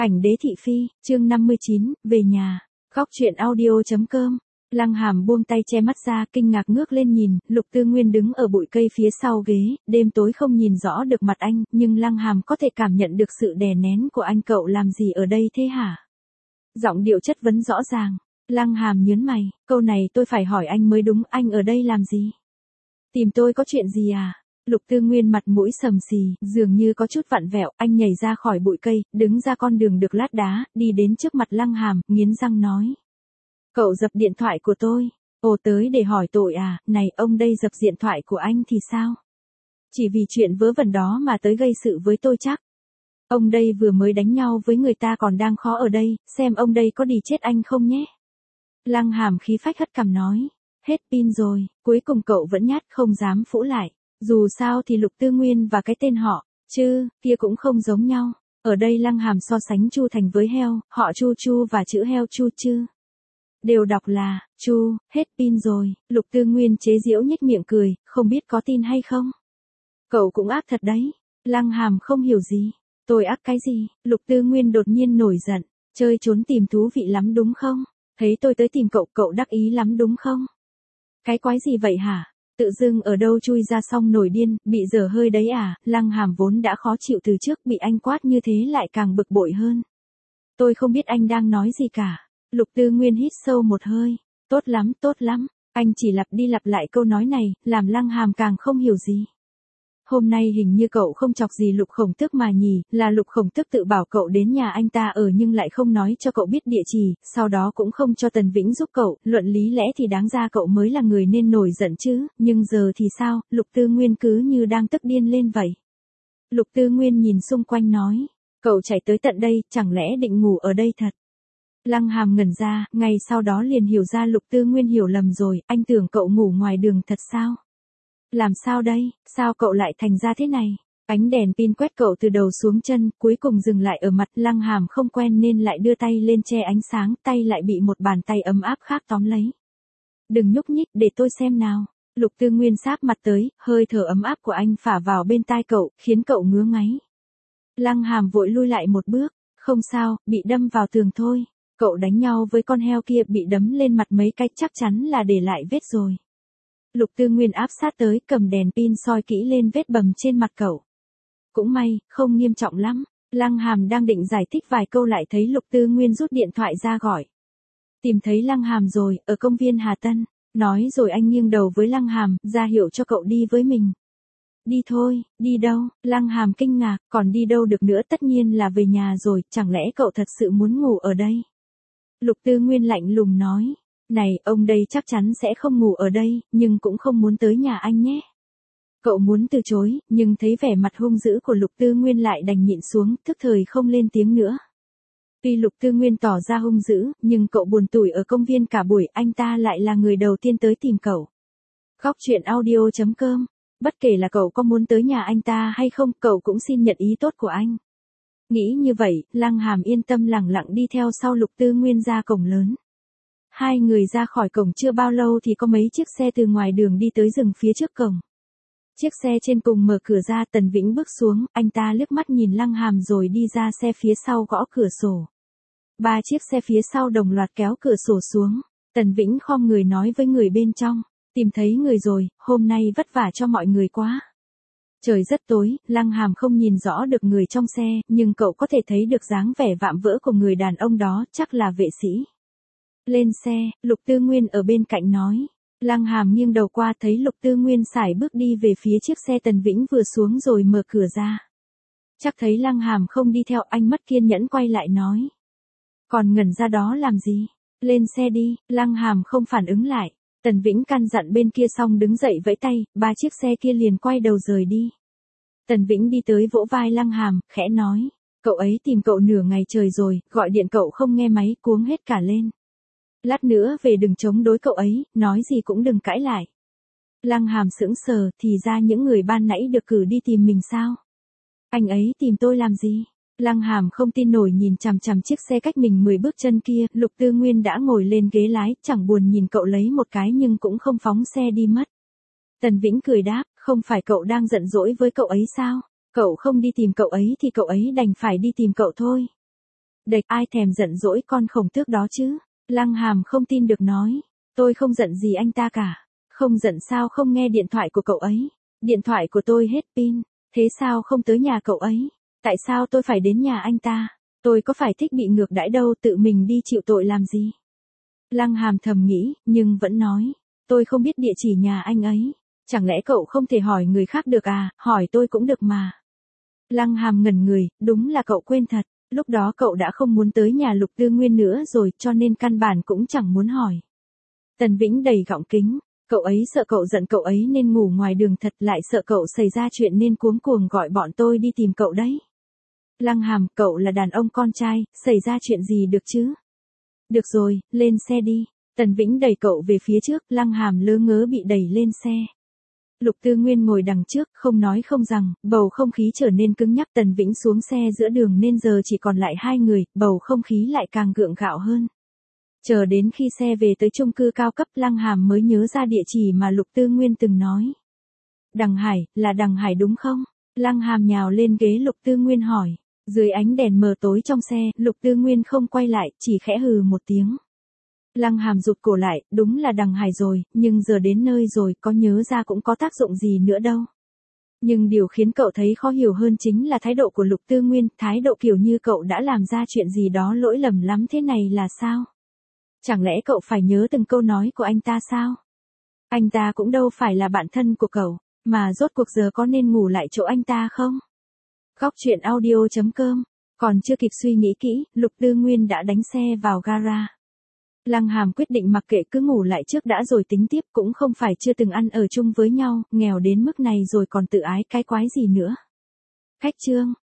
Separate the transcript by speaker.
Speaker 1: Ảnh đế thị phi, chương 59, về nhà. Góc truyện audio.com. Lăng Hàm buông tay che mắt ra, kinh ngạc ngước lên nhìn, Lục Tư Nguyên đứng ở bụi cây phía sau ghế, đêm tối không nhìn rõ được mặt anh, nhưng Lăng Hàm có thể cảm nhận được sự đè nén của anh. Cậu làm gì ở đây thế hả? Giọng điệu chất vấn rõ ràng. Lăng Hàm nhớn mày, câu này tôi phải hỏi anh mới đúng, anh ở đây làm gì? Tìm tôi có chuyện gì à? Lục Tư Nguyên mặt mũi sầm xì, dường như có chút vặn vẹo, anh nhảy ra khỏi bụi cây, đứng ra con đường được lát đá, đi đến trước mặt Lăng Hàm, nghiến răng nói. Cậu dập điện thoại của tôi. Ồ, tới để hỏi tội à? Này, ông đây dập điện thoại của anh thì sao? Chỉ vì chuyện vớ vẩn đó mà tới gây sự với tôi chắc. Ông đây vừa mới đánh nhau với người ta còn đang khó ở đây, xem ông đây có đi chết anh không nhé. Lăng Hàm khí phách hất cằm nói. Hết pin rồi, cuối cùng cậu vẫn nhát không dám phũ lại. Dù sao thì Lục Tư Nguyên và cái tên họ, chứ, kia cũng không giống nhau. Ở đây Lăng Hàm so sánh Chu Thành với heo, họ Chu Chu và chữ heo Chu chứ. Đều đọc là, Chu, hết pin rồi, Lục Tư Nguyên chế giễu nhếch miệng cười, không biết có tin hay không. Cậu cũng ác thật đấy. Lăng Hàm không hiểu gì. Tôi ác cái gì? Lục Tư Nguyên đột nhiên nổi giận. Chơi trốn tìm thú vị lắm đúng không? Thấy tôi tới tìm cậu, cậu đắc ý lắm đúng không? Cái quái gì vậy hả? Tự dưng ở đâu chui ra xong nổi điên, bị dở hơi đấy à? Lăng Hàm vốn đã khó chịu từ trước, bị anh quát như thế lại càng bực bội hơn. Tôi không biết anh đang nói gì cả. Lục Tư Nguyên hít sâu một hơi. Tốt lắm, tốt lắm. Anh chỉ lặp đi lặp lại câu nói này, làm Lăng Hàm càng không hiểu gì. Hôm nay hình như cậu không chọc gì Lục Khổng Tước mà nhỉ, là Lục Khổng Tước tự bảo cậu đến nhà anh ta ở nhưng lại không nói cho cậu biết địa chỉ, sau đó cũng không cho Tần Vĩnh giúp cậu, luận lý lẽ thì đáng ra cậu mới là người nên nổi giận chứ, nhưng giờ thì sao? Lục Tư Nguyên cứ như đang tức điên lên vậy. Lục Tư Nguyên nhìn xung quanh nói, cậu chạy tới tận đây, chẳng lẽ định ngủ ở đây thật? Lăng Hàm ngẩn ra, ngay sau đó liền hiểu ra Lục Tư Nguyên hiểu lầm rồi, anh tưởng cậu ngủ ngoài đường thật sao? Làm sao đây, sao cậu lại thành ra thế này? Ánh đèn pin quét cậu từ đầu xuống chân, cuối cùng dừng lại ở mặt. Lăng Hàm không quen nên lại đưa tay lên che ánh sáng, tay lại bị một bàn tay ấm áp khác tóm lấy. Đừng nhúc nhích, để tôi xem nào. Lục Tư Nguyên sáp mặt tới, hơi thở ấm áp của anh phả vào bên tai cậu, khiến cậu ngứa ngáy. Lăng Hàm vội lui lại một bước, không sao, bị đâm vào tường thôi. Cậu đánh nhau với con heo kia bị đấm lên mặt mấy cái chắc chắn là để lại vết rồi. Lục Tư Nguyên áp sát tới, cầm đèn pin soi kỹ lên vết bầm trên mặt cậu. Cũng may, không nghiêm trọng lắm. Lăng Hàm đang định giải thích vài câu lại thấy Lục Tư Nguyên rút điện thoại ra gọi. Tìm thấy Lăng Hàm rồi, ở công viên Hà Tân. Nói rồi anh nghiêng đầu với Lăng Hàm, ra hiệu cho cậu đi với mình. Đi thôi, đi đâu? Lăng Hàm kinh ngạc, còn đi đâu được nữa, tất nhiên là về nhà rồi, chẳng lẽ cậu thật sự muốn ngủ ở đây? Lục Tư Nguyên lạnh lùng nói. Này, ông đây chắc chắn sẽ không ngủ ở đây, nhưng cũng không muốn tới nhà anh nhé. Cậu muốn từ chối, nhưng thấy vẻ mặt hung dữ của Lục Tư Nguyên lại đành nhịn xuống, thức thời không lên tiếng nữa. Tuy Lục Tư Nguyên tỏ ra hung dữ, nhưng cậu buồn tủi ở công viên cả buổi, anh ta lại là người đầu tiên tới tìm cậu. Góc truyện audio.com. Bất kể là cậu có muốn tới nhà anh ta hay không, cậu cũng xin nhận ý tốt của anh. Nghĩ như vậy, Lăng Hàm yên tâm lẳng lặng đi theo sau Lục Tư Nguyên ra cổng lớn. Hai người ra khỏi cổng chưa bao lâu thì có mấy chiếc xe từ ngoài đường đi tới dừng phía trước cổng. Chiếc xe trên cùng mở cửa ra, Tần Vĩnh bước xuống, anh ta liếc mắt nhìn Lăng Hàm rồi đi ra xe phía sau gõ cửa sổ. Ba chiếc xe phía sau đồng loạt kéo cửa sổ xuống. Tần Vĩnh khom người nói với người bên trong, tìm thấy người rồi, hôm nay vất vả cho mọi người quá. Trời rất tối, Lăng Hàm không nhìn rõ được người trong xe, nhưng cậu có thể thấy được dáng vẻ vạm vỡ của người đàn ông đó, chắc là vệ sĩ. Lên xe, Lục Tư Nguyên ở bên cạnh nói. Lăng Hàm nghiêng đầu qua thấy Lục Tư Nguyên sải bước đi về phía chiếc xe Tần Vĩnh vừa xuống rồi mở cửa ra. Chắc thấy Lăng Hàm không đi theo, anh mất kiên nhẫn quay lại nói. Còn ngẩn ra đó làm gì? Lên xe đi. Lăng Hàm không phản ứng lại. Tần Vĩnh căn dặn bên kia xong đứng dậy vẫy tay, ba chiếc xe kia liền quay đầu rời đi. Tần Vĩnh đi tới vỗ vai Lăng Hàm, khẽ nói. Cậu ấy tìm cậu nửa ngày trời rồi, gọi điện cậu không nghe máy, cuống hết cả lên. Lát nữa về đừng chống đối cậu ấy, nói gì cũng đừng cãi lại. Lăng Hàm sững sờ, thì ra những người ban nãy được cử đi tìm mình sao? Anh ấy tìm tôi làm gì? Lăng Hàm không tin nổi nhìn chằm chằm chiếc xe cách mình 10 bước chân kia, Lục Tư Nguyên đã ngồi lên ghế lái, chẳng buồn nhìn cậu lấy một cái nhưng cũng không phóng xe đi mất. Tần Vĩnh cười đáp, không phải cậu đang giận dỗi với cậu ấy sao? Cậu không đi tìm cậu ấy thì cậu ấy đành phải đi tìm cậu thôi. Đệch ai thèm giận dỗi con khổng tước đó chứ? Lăng Hàm không tin được nói. Tôi không giận gì anh ta cả. Không giận sao không nghe điện thoại của cậu ấy? Điện thoại của tôi hết pin. Thế sao không tới nhà cậu ấy? Tại sao tôi phải đến nhà anh ta? Tôi có phải thích bị ngược đãi đâu, tự mình đi chịu tội làm gì? Lăng Hàm thầm nghĩ, nhưng vẫn nói. Tôi không biết địa chỉ nhà anh ấy. Chẳng lẽ cậu không thể hỏi người khác được à, hỏi tôi cũng được mà. Lăng Hàm ngẩn người, đúng là cậu quên thật. Lúc đó cậu đã không muốn tới nhà Lục Tư Nguyên nữa rồi, cho nên căn bản cũng chẳng muốn hỏi. Tần Vĩnh đầy gọng kính. Cậu ấy sợ cậu giận cậu ấy nên ngủ ngoài đường thật, lại sợ cậu xảy ra chuyện nên cuống cuồng gọi bọn tôi đi tìm cậu đấy. Lăng Hàm, cậu là đàn ông con trai, xảy ra chuyện gì được chứ? Được rồi, lên xe đi. Tần Vĩnh đẩy cậu về phía trước, Lăng Hàm lơ ngớ bị đẩy lên xe. Lục Tư Nguyên ngồi đằng trước, không nói không rằng, bầu không khí trở nên cứng nhắc. Tần Vĩnh xuống xe giữa đường nên giờ chỉ còn lại hai người, bầu không khí lại càng gượng gạo hơn. Chờ đến khi xe về tới chung cư cao cấp, Lăng Hàm mới nhớ ra địa chỉ mà Lục Tư Nguyên từng nói. Đằng Hải, là Đằng Hải đúng không? Lăng Hàm nhào lên ghế Lục Tư Nguyên hỏi. Dưới ánh đèn mờ tối trong xe, Lục Tư Nguyên không quay lại, chỉ khẽ hừ một tiếng. Lăng Hàm rụt cổ lại, đúng là Đằng Hải rồi, nhưng giờ đến nơi rồi, có nhớ ra cũng có tác dụng gì nữa đâu. Nhưng điều khiến cậu thấy khó hiểu hơn chính là thái độ của Lục Tư Nguyên, thái độ kiểu như cậu đã làm ra chuyện gì đó lỗi lầm lắm thế này là sao? Chẳng lẽ cậu phải nhớ từng câu nói của anh ta sao? Anh ta cũng đâu phải là bạn thân của cậu, mà rốt cuộc giờ có nên ngủ lại chỗ anh ta không? Góc truyện audio.com. Còn chưa kịp suy nghĩ kỹ, Lục Tư Nguyên đã đánh xe vào gara. Lăng Hàm quyết định mặc kệ, cứ ngủ lại trước đã rồi tính tiếp, cũng không phải chưa từng ăn ở chung với nhau, nghèo đến mức này rồi còn tự ái cái quái gì nữa. Khách trương.